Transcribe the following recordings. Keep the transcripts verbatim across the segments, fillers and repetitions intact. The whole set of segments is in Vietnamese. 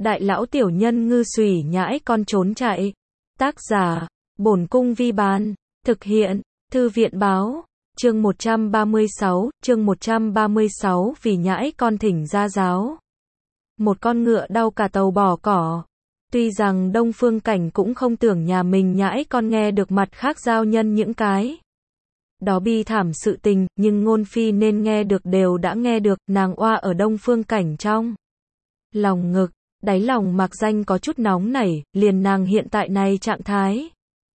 Đại lão tiểu nhân ngư xùy nhãi con trốn chạy. Tác giả, Bổn Cung Vi Bán. Thực hiện, Thư viện Báo. Chương một trăm ba mươi sáu, chương một trăm ba mươi sáu vì nhãi con thỉnh ra giáo. Một con ngựa đau cả tàu bỏ cỏ. Tuy rằng Đông Phương Cảnh cũng không tưởng nhà mình nhãi con nghe được mặt khác giao nhân những cái đó bi thảm sự tình, nhưng ngôn phi nên nghe được đều đã nghe được, nàng oa ở Đông Phương Cảnh trong lòng ngực, đáy lòng mặc danh có chút nóng nảy, liền nàng hiện tại này trạng thái.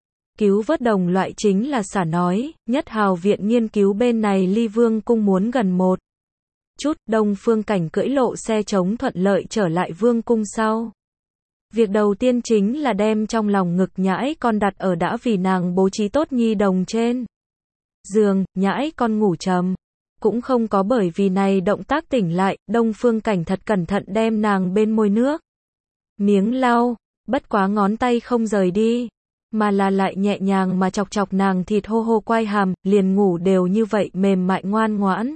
Cứu vớt đồng loại chính là xả nói, nhất hào viện nghiên cứu bên này ly vương cung muốn gần một chút, Đông Phương Cảnh cưỡi lộ xe chống thuận lợi trở lại vương cung sau. Việc đầu tiên chính là đem trong lòng ngực nhãi con đặt ở đã vì nàng bố trí tốt nhi đồng trên giường, nhãi con ngủ trầm. Cũng không có bởi vì này động tác tỉnh lại, Đông Phương Cảnh thật cẩn thận đem nàng bên môi nước miếng lau, bất quá ngón tay không rời đi, mà là lại nhẹ nhàng mà chọc chọc nàng thịt hô hô quai hàm, liền ngủ đều như vậy mềm mại ngoan ngoãn.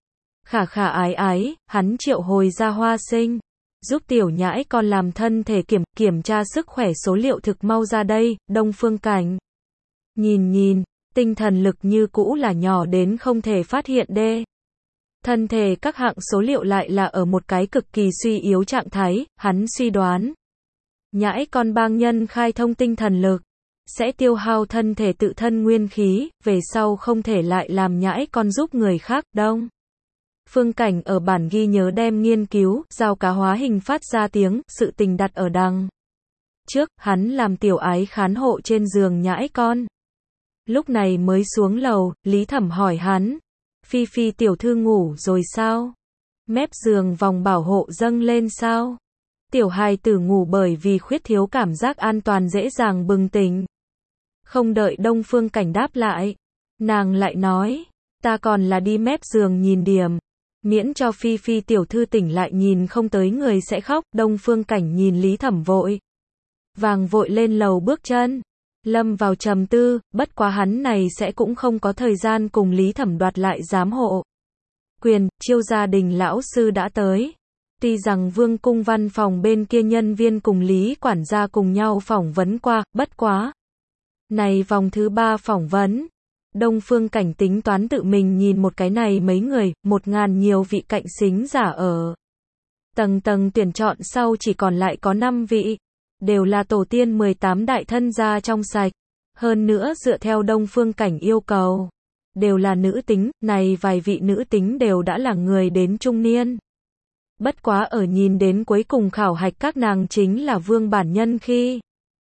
Khả khả ái ái, hắn triệu hồi ra hoa sinh, giúp tiểu nhãi con làm thân thể kiểm, kiểm tra sức khỏe số liệu thực mau ra đây, Đông Phương Cảnh nhìn nhìn, tinh thần lực như cũ là nhỏ đến không thể phát hiện đê. Thân thể các hạng số liệu lại là ở một cái cực kỳ suy yếu trạng thái, hắn suy đoán. Nhãi con bang nhân khai thông tinh thần lực, sẽ tiêu hao thân thể tự thân nguyên khí, về sau không thể lại làm nhãi con giúp người khác, Đông Phương Cảnh ở bản ghi nhớ đem nghiên cứu, giao cá hóa hình phát ra tiếng, sự tình đặt ở đằng trước, hắn làm tiểu ái khán hộ trên giường nhãi con. Lúc này mới xuống lầu, Lý Thẩm hỏi hắn, Phi Phi tiểu thư ngủ rồi sao? Mép giường vòng bảo hộ dâng lên sao? Tiểu hài tử ngủ bởi vì khuyết thiếu cảm giác an toàn dễ dàng bừng tỉnh. Không đợi Đông Phương Cảnh đáp lại, nàng lại nói, ta còn là đi mép giường nhìn điểm, miễn cho Phi Phi tiểu thư tỉnh lại nhìn không tới người sẽ khóc. Đông Phương Cảnh nhìn Lý Thẩm vội vàng vội lên lầu bước chân, lâm vào trầm tư, bất quá hắn này sẽ cũng không có thời gian cùng Lý Thẩm đoạt lại giám hộ quyền, chiêu gia đình lão sư đã tới. Tuy rằng vương cung văn phòng bên kia nhân viên cùng Lý quản gia cùng nhau phỏng vấn qua, bất quá này vòng thứ ba phỏng vấn, Đông Phương Cảnh tính toán tự mình nhìn một cái này mấy người, một ngàn nhiều vị cạnh xính giả ở tầng tầng tuyển chọn sau chỉ còn lại có năm vị, đều là tổ tiên mười tám đại thân gia trong sạch, hơn nữa dựa theo Đông Phương Cảnh yêu cầu, đều là nữ tính, này vài vị nữ tính đều đã là người đến trung niên. Bất quá ở nhìn đến cuối cùng khảo hạch các nàng chính là vương bản nhân khi,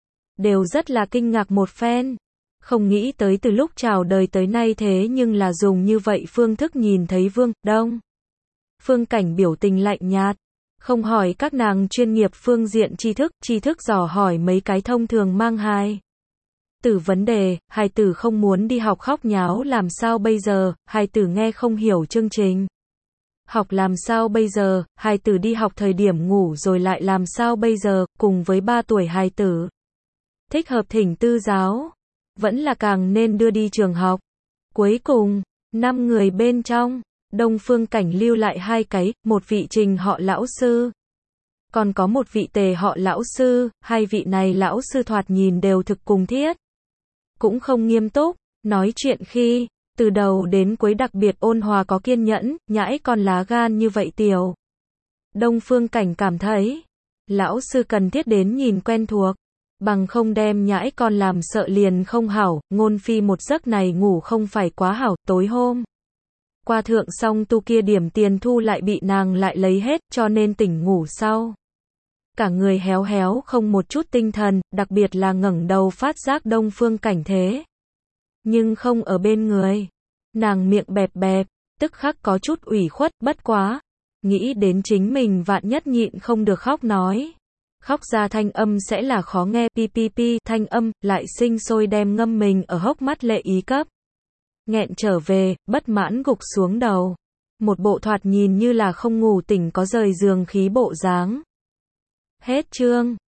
đều rất là kinh ngạc một phen. Không nghĩ tới từ lúc chào đời tới nay thế nhưng là dùng như vậy phương thức nhìn thấy vương, Đông Phương Cảnh biểu tình lạnh nhạt, không hỏi các nàng chuyên nghiệp phương diện tri thức, tri thức dò hỏi mấy cái thông thường mang hài tử vấn đề, hài tử không muốn đi học khóc nháo làm sao bây giờ, hài tử nghe không hiểu chương trình học làm sao bây giờ, hài tử đi học thời điểm ngủ rồi lại làm sao bây giờ, cùng với ba tuổi hài tử thích hợp thỉnh tư giáo, vẫn là càng nên đưa đi trường học. Cuối cùng, năm người bên trong, Đông Phương Cảnh lưu lại hai cái, một vị Trình họ lão sư, còn có một vị Tề họ lão sư, hai vị này lão sư thoạt nhìn đều thực cùng thiết, cũng không nghiêm túc, nói chuyện khi, từ đầu đến cuối đặc biệt ôn hòa có kiên nhẫn, nhãi con lá gan như vậy tiểu. Đông Phương Cảnh cảm thấy, lão sư cần thiết đến nhìn quen thuộc, bằng không đem nhãi con làm sợ liền không hảo, ngôn phi một giấc này ngủ không phải quá hảo, tối hôm qua thượng xong tu kia điểm tiền thu lại bị nàng lại lấy hết, cho nên tỉnh ngủ sau. Cả người héo héo không một chút tinh thần, đặc biệt là ngẩng đầu phát giác Đông Phương Cảnh thế. Nhưng không ở bên người. Nàng miệng bẹp bẹp, tức khắc có chút ủy khuất, bất quá. Nghĩ đến chính mình vạn nhất nhịn không được khóc nói. Khóc ra thanh âm sẽ là khó nghe, pi pi pi, thanh âm, lại sinh sôi đem ngâm mình ở hốc mắt lệ ý cấp. Nghẹn trở về, bất mãn gục xuống đầu. Một bộ thoạt nhìn như là không ngủ tỉnh có rời giường khí bộ dáng. Hết chương.